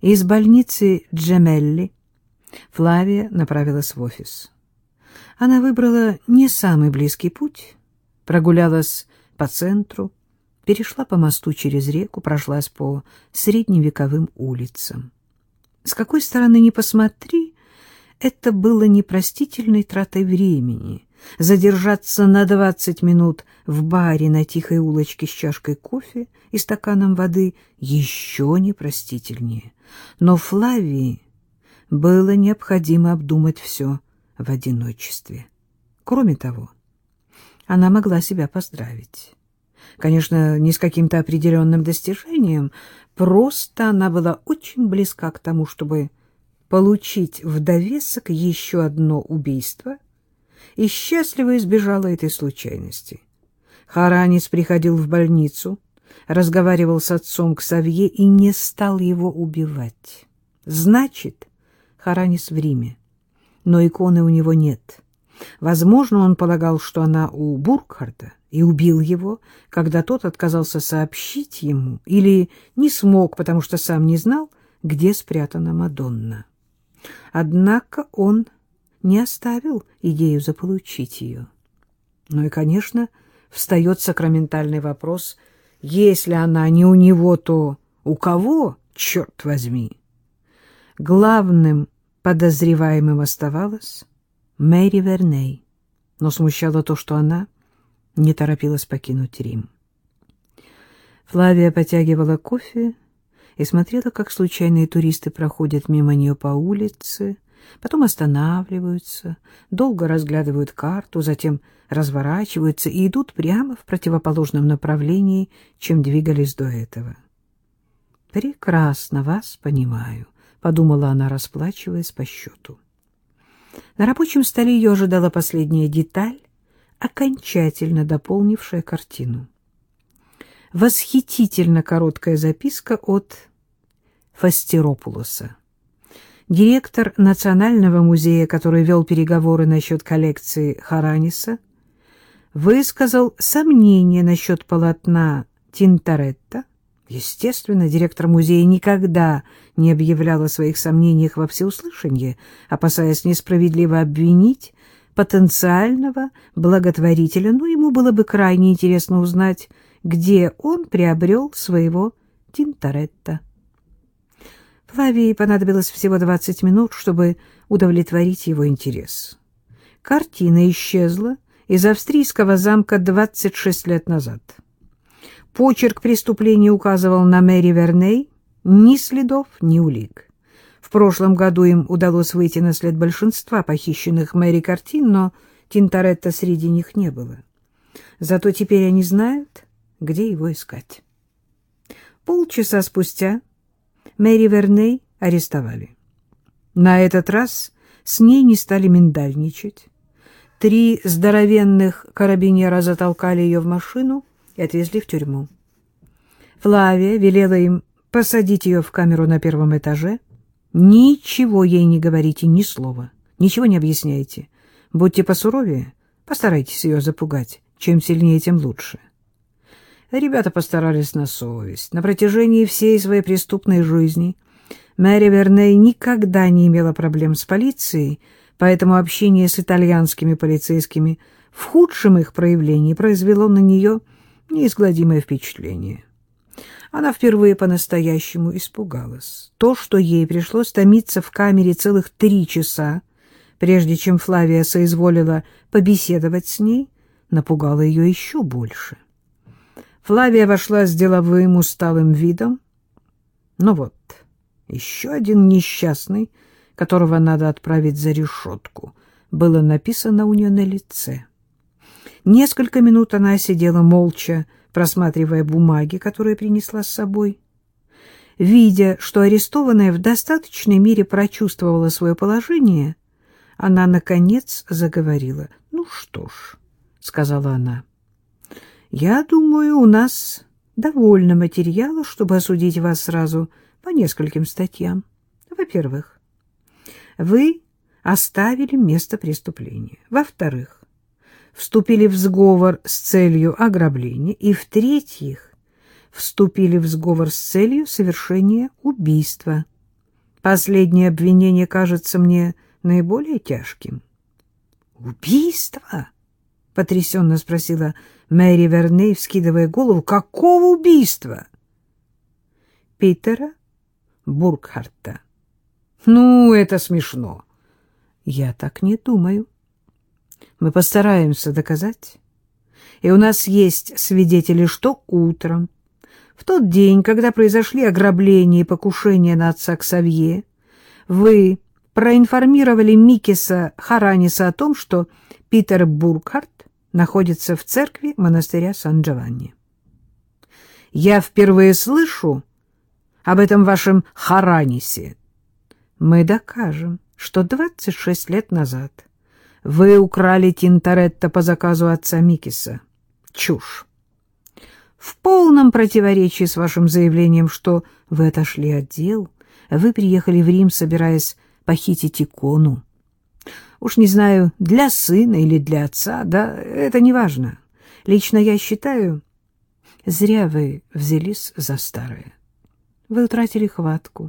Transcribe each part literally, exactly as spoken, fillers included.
Из больницы Джемелли Флавия направилась в офис. Она выбрала не самый близкий путь, прогулялась по центру, перешла по мосту через реку, прошлась по средневековым улицам. С какой стороны ни посмотри, это было непростительной тратой времени. Задержаться на двадцать минут в баре на тихой улочке с чашкой кофе и стаканом воды еще непростительнее. Но Флавии было необходимо обдумать все в одиночестве. Кроме того, она могла себя поздравить. Конечно, не с каким-то определенным достижением, просто она была очень близка к тому, чтобы получить в довесок еще одно убийство, и счастливо избежала этой случайности. Харанис приходил в больницу, разговаривал с отцом Ксавье и не стал его убивать. Значит, Харанис в Риме, но иконы у него нет. Возможно, он полагал, что она у Буркхарта, и убил его, когда тот отказался сообщить ему, или не смог, потому что сам не знал, где спрятана Мадонна. Однако он не оставил идею заполучить ее. Ну и, конечно, встает сакраментальный вопрос: если она не у него, то у кого, черт возьми? Главным подозреваемым оставалась Мэри Верней, но смущало то, что она не торопилась покинуть Рим. Флавия потягивала кофе и смотрела, как случайные туристы проходят мимо нее по улице, потом останавливаются, долго разглядывают карту, затем разворачиваются и идут прямо в противоположном направлении, чем двигались до этого. «Прекрасно вас понимаю», — подумала она, расплачиваясь по счету. На рабочем столе ее ожидала последняя деталь, окончательно дополнившая картину. Восхитительно короткая записка от Фастеропулоса. Директор Национального музея, который вел переговоры насчет коллекции Хараниса, высказал сомнения насчет полотна Тинторетто. Естественно, директор музея никогда не объявлял о своих сомнениях во всеуслышание, опасаясь несправедливо обвинить потенциального благотворителя, но ему было бы крайне интересно узнать, где он приобрел своего Тинторетто. Флавии понадобилось всего двадцать минут, чтобы удовлетворить его интерес. Картина исчезла из австрийского замка двадцать шесть лет назад. Почерк преступления указывал на Мэри Верней, ни следов, ни улик. В прошлом году им удалось выйти на след большинства похищенных Мэри картин, но Тинторетто среди них не было. Зато теперь они знают, где его искать. Полчаса спустя Мэри Верней арестовали. На этот раз с ней не стали миндальничать. Три здоровенных карабинера затолкали ее в машину и отвезли в тюрьму. Флавия велела им посадить ее в камеру на первом этаже. Ничего ей не говорите, ни слова, ничего не объясняйте. Будьте посуровее, постарайтесь ее запугать. Чем сильнее, тем лучше. Ребята постарались на совесть. На протяжении всей своей преступной жизни Мэри Верней никогда не имела проблем с полицией, поэтому общение с итальянскими полицейскими в худшем их проявлении произвело на нее неизгладимое впечатление. Она впервые по-настоящему испугалась. То, что ей пришлось томиться в камере целых три часа, прежде чем Флавия соизволила побеседовать с ней, напугало ее еще больше. Флавия вошла с деловым усталым видом. Ну вот, еще один несчастный, которого надо отправить за решетку, было написано у нее на лице. Несколько минут она сидела молча, просматривая бумаги, которые принесла с собой. Видя, что арестованная в достаточной мере прочувствовала свое положение, она, наконец, заговорила. — Ну что ж, — сказала она, — я думаю, у нас довольно материала, чтобы осудить вас сразу по нескольким статьям. Во-первых, вы оставили место преступления. Во-вторых, вступили в сговор с целью ограбления. И, в-третьих, вступили в сговор с целью совершения убийства. Последнее обвинение кажется мне наиболее тяжким. «Убийство?» — потрясенно спросила Мэри Верней, вскидывая голову. «Какого убийства?» «Питера Буркхарта». «Ну, это смешно». «Я так не думаю. Мы постараемся доказать. И у нас есть свидетели, что утром, в тот день, когда произошли ограбление и покушение на отца Ксавье, вы проинформировали Микиса Хараниса о том, что Питер Буркхарт находится в церкви монастыря Сан-Джованни. Я впервые слышу об этом вашем Харанисе. Мы докажем, что двадцать шесть лет назад вы украли Тинторетто по заказу отца Микиса. Чушь. В полном противоречии с вашим заявлением, что вы отошли от дел, вы приехали в Рим, собираясь похитить икону. Уж не знаю, для сына или для отца, да, это не важно. Лично я считаю, зря вы взялись за старое. Вы утратили хватку.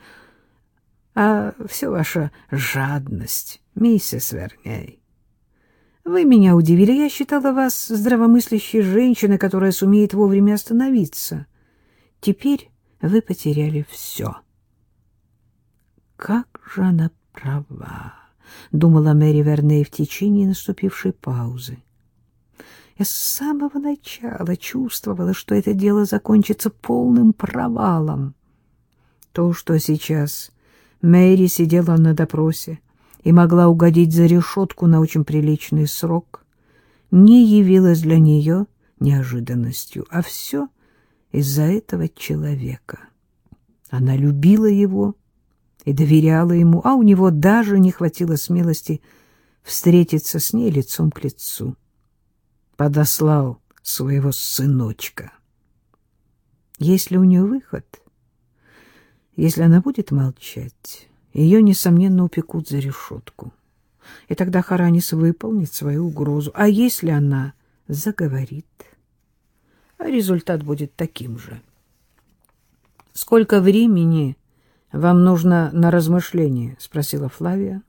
А все ваша жадность, миссис Верней. Вы меня удивили. Я считала вас здравомыслящей женщиной, которая сумеет вовремя остановиться. Теперь вы потеряли все. Как же она права, думала Мэри Верней в течение наступившей паузы. Я с самого начала чувствовала, что это дело закончится полным провалом. То, что сейчас Мэри сидела на допросе и могла угодить за решетку на очень приличный срок, не явилось для нее неожиданностью, а все из-за этого человека. Она любила его и доверяла ему, а у него даже не хватило смелости встретиться с ней лицом к лицу. Подослал своего сыночка. Есть ли у нее выход? Если она будет молчать, ее, несомненно, упекут за решетку. И тогда Харанис выполнит свою угрозу. А если она заговорит? А результат будет таким же. «Сколько времени вам нужно на размышление?» — спросила Флавия.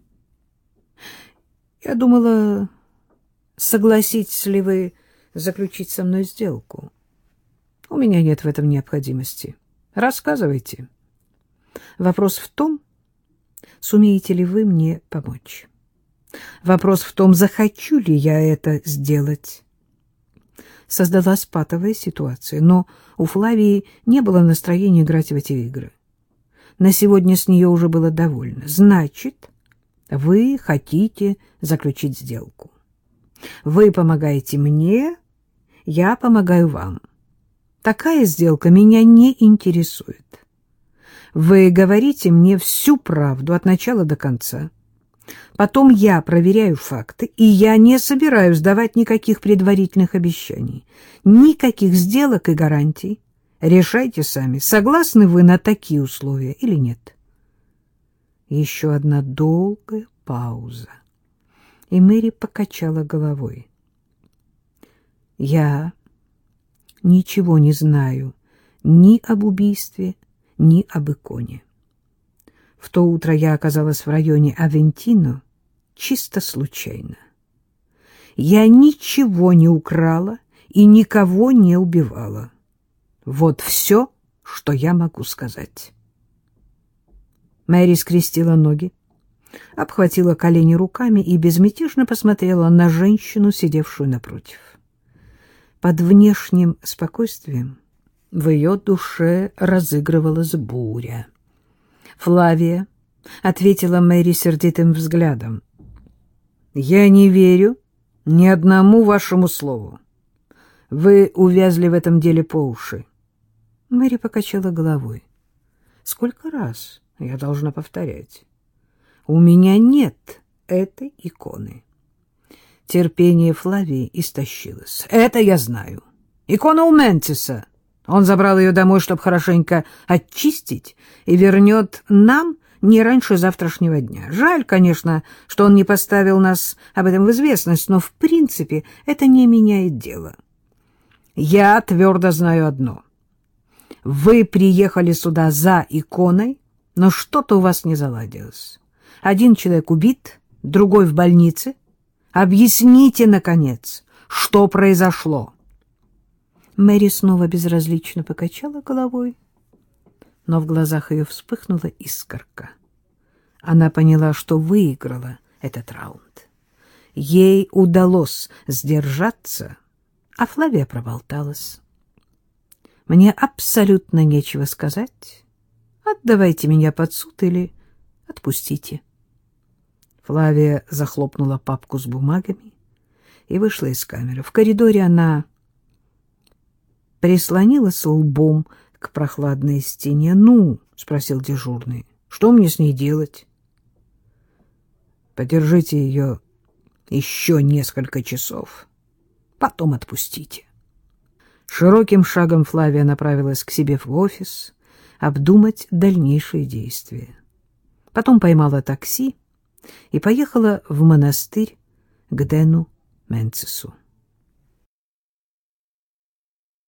«Я думала, согласитесь ли вы заключить со мной сделку? У меня нет в этом необходимости. Рассказывайте. Вопрос в том, сумеете ли вы мне помочь? Вопрос в том, захочу ли я это сделать». Создалась патовая ситуация, но у Флавии не было настроения играть в эти игры. На сегодня с нее уже было довольно. Значит, вы хотите заключить сделку. Вы помогаете мне, я помогаю вам. Такая сделка меня не интересует. Вы говорите мне всю правду от начала до конца. Потом я проверяю факты, и я не собираюсь давать никаких предварительных обещаний, никаких сделок и гарантий. Решайте сами, согласны вы на такие условия или нет. Еще одна долгая пауза, и Мэри покачала головой. Я ничего не знаю ни об убийстве, ни об иконе. В то утро я оказалась в районе Авентино чисто случайно. Я ничего не украла и никого не убивала. Вот все, что я могу сказать. Мэри скрестила ноги, обхватила колени руками и безмятежно посмотрела на женщину, сидевшую напротив. Под внешним спокойствием в ее душе разыгрывалась буря. Флавия ответила Мэри сердитым взглядом. «Я не верю ни одному вашему слову. Вы увязли в этом деле по уши». Мэри покачала головой. «Сколько раз я должна повторять? У меня нет этой иконы». Терпение Флавии истощилось. «Это я знаю. Икона у Ментиса. Он забрал ее домой, чтобы хорошенько очистить, и вернет нам не раньше завтрашнего дня. Жаль, конечно, что он не поставил нас об этом в известность, но, в принципе, это не меняет дело. Я твердо знаю одно. Вы приехали сюда за иконой, но что-то у вас не заладилось. Один человек убит, другой в больнице. Объясните, наконец, что произошло?» Мэри снова безразлично покачала головой, но в глазах ее вспыхнула искорка. Она поняла, что выиграла этот раунд. Ей удалось сдержаться, а Флавия проболталась. «Мне абсолютно нечего сказать. Отдавайте меня под суд или отпустите». Флавия захлопнула папку с бумагами и вышла из камеры. В коридоре она прислонилась лбом к прохладной стене. «Ну, — спросил дежурный, — что мне с ней делать?» «Подержите ее еще несколько часов, потом отпустите». Широким шагом Флавия направилась к себе в офис обдумать дальнейшие действия. Потом поймала такси и поехала в монастырь к Дэну Менцису.